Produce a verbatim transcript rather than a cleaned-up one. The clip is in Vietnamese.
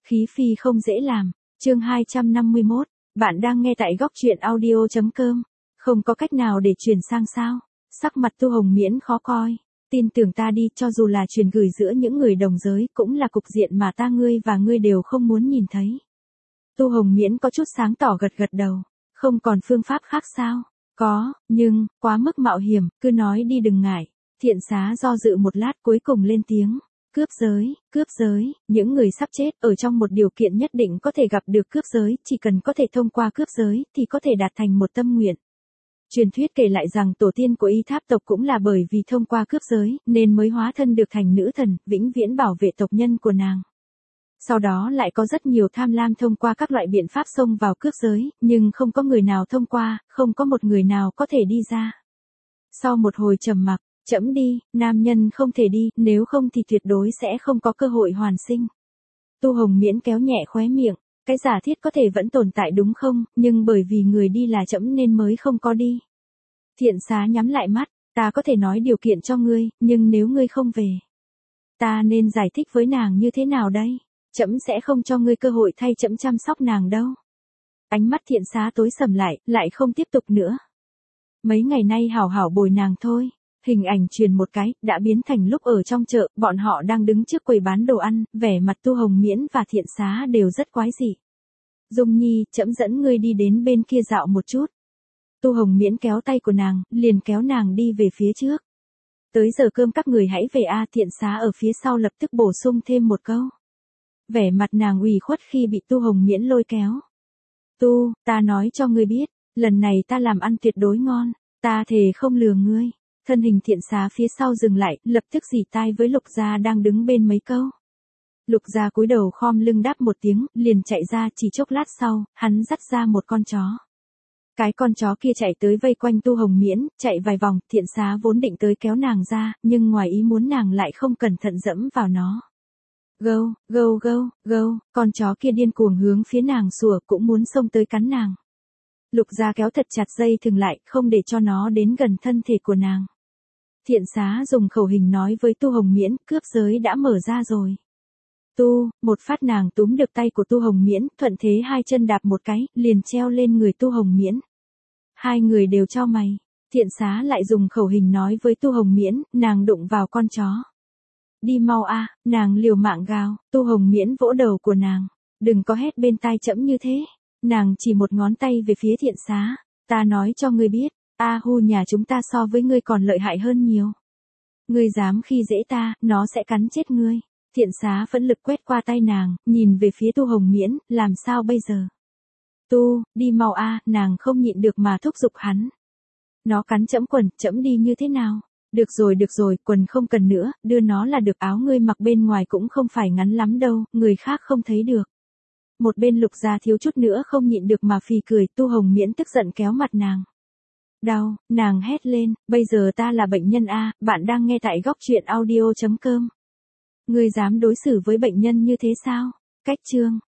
Khí phi không dễ làm. Chương hai trăm năm mươi mốt. Bạn đang nghe tại góc truyện audio.com. Không có cách nào để chuyển sang sao? Sắc mặt Tu Hồng Miễn khó coi. Tin tưởng ta đi, cho dù là truyền gửi giữa những người đồng giới, cũng là cục diện mà ta ngươi và ngươi đều không muốn nhìn thấy. Tu Hồng Miễn có chút sáng tỏ gật gật đầu. Không còn phương pháp khác sao? Có, nhưng, quá mức mạo hiểm, cứ nói đi đừng ngại. Thiện xá do dự một lát cuối cùng lên tiếng. Cướp giới, cướp giới, những người sắp chết ở trong một điều kiện nhất định có thể gặp được cướp giới, chỉ cần có thể thông qua cướp giới thì có thể đạt thành một tâm nguyện. Truyền thuyết kể lại rằng tổ tiên của Y Tháp tộc cũng là bởi vì thông qua cướp giới nên mới hóa thân được thành nữ thần, vĩnh viễn bảo vệ tộc nhân của nàng. Sau đó lại có rất nhiều tham lam thông qua các loại biện pháp xông vào cướp giới, nhưng không có người nào thông qua, không có một người nào có thể đi ra. Sau một hồi trầm mặc, chẫm đi, nam nhân không thể đi, nếu không thì tuyệt đối sẽ không có cơ hội hoàn sinh. Tu Hồng Miễn kéo nhẹ khóe miệng, cái giả thiết có thể vẫn tồn tại đúng không, nhưng bởi vì người đi là chẫm nên mới không có đi. Thiện xá nhắm lại mắt, ta có thể nói điều kiện cho ngươi, nhưng nếu ngươi không về, ta nên giải thích với nàng như thế nào đây? Chẫm sẽ không cho ngươi cơ hội thay chẫm chăm sóc nàng đâu. Ánh mắt thiện xá tối sầm lại, lại không tiếp tục nữa. Mấy ngày nay hảo hảo bồi nàng thôi. Hình ảnh truyền một cái, đã biến thành lúc ở trong chợ, bọn họ đang đứng trước quầy bán đồ ăn, vẻ mặt Tu Hồng Miễn và thiện xá đều rất quái dị. Dung Nhi, chẫm dẫn ngươi đi đến bên kia dạo một chút. Tu Hồng Miễn kéo tay của nàng, liền kéo nàng đi về phía trước. Tới giờ cơm các người hãy về a. Thiện xá ở phía sau lập tức bổ sung thêm một câu. Vẻ mặt nàng ủy khuất khi bị Tu Hồng Miễn lôi kéo. Tu, ta nói cho ngươi biết, lần này ta làm ăn tuyệt đối ngon, ta thề không lừa ngươi. Thân hình thiện xá phía sau dừng lại, lập tức dì tai với Lục Gia đang đứng bên mấy câu. Lục Gia cúi đầu khom lưng đáp một tiếng, liền chạy ra. Chỉ chốc lát sau, hắn dắt ra một con chó. Cái con chó kia chạy tới vây quanh Tu Hồng Miễn, chạy vài vòng. Thiện xá vốn định tới kéo nàng ra, nhưng ngoài ý muốn nàng lại không cẩn thận dẫm vào nó. Gâu, gâu gâu, gâu, con chó kia điên cuồng hướng phía nàng sủa, cũng muốn xông tới cắn nàng. Lục Gia kéo thật chặt dây thừng lại, không để cho nó đến gần thân thể của nàng. Thiện xá dùng khẩu hình nói với Tu Hồng Miễn, cướp giới đã mở ra rồi. Tu, một phát nàng túm được tay của Tu Hồng Miễn, thuận thế hai chân đạp một cái, liền treo lên người Tu Hồng Miễn. Hai người đều chau mày. Thiện xá lại dùng khẩu hình nói với Tu Hồng Miễn, nàng đụng vào con chó. Đi mau a, nàng liều mạng gào. Tu Hồng Miễn vỗ đầu của nàng. Đừng có hét bên tai chẫm như thế. Nàng chỉ một ngón tay về phía thiện xá. Ta nói cho ngươi biết. A hu nhà chúng ta so với ngươi còn lợi hại hơn nhiều. Ngươi dám khi dễ ta, nó sẽ cắn chết ngươi. Thiện xá phẫn lực quét qua tay nàng, nhìn về phía Tu Hồng Miễn, làm sao bây giờ? Tu, đi mau a, nàng không nhịn được mà thúc giục hắn. Nó cắn chẫm quần, chẫm đi như thế nào? Được rồi được rồi, quần không cần nữa, đưa nó là được, áo ngươi mặc bên ngoài cũng không phải ngắn lắm đâu, người khác không thấy được. Một bên Lục Gia thiếu chút nữa không nhịn được mà phì cười. Tu Hồng Miễn tức giận kéo mặt nàng. Đau, nàng hét lên, bây giờ ta là bệnh nhân A, bạn đang nghe tại góc truyện audio.com. Ngươi dám đối xử với bệnh nhân như thế sao? Cách chương.